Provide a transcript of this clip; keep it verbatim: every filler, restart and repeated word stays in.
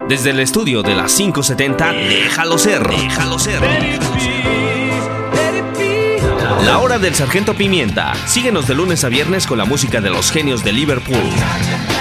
Desde el estudio de las quinientos setenta, déjalo ser, déjalo ser. La hora del Sargento Pimienta. Síguenos de lunes a viernes con la música de los genios de Liverpool.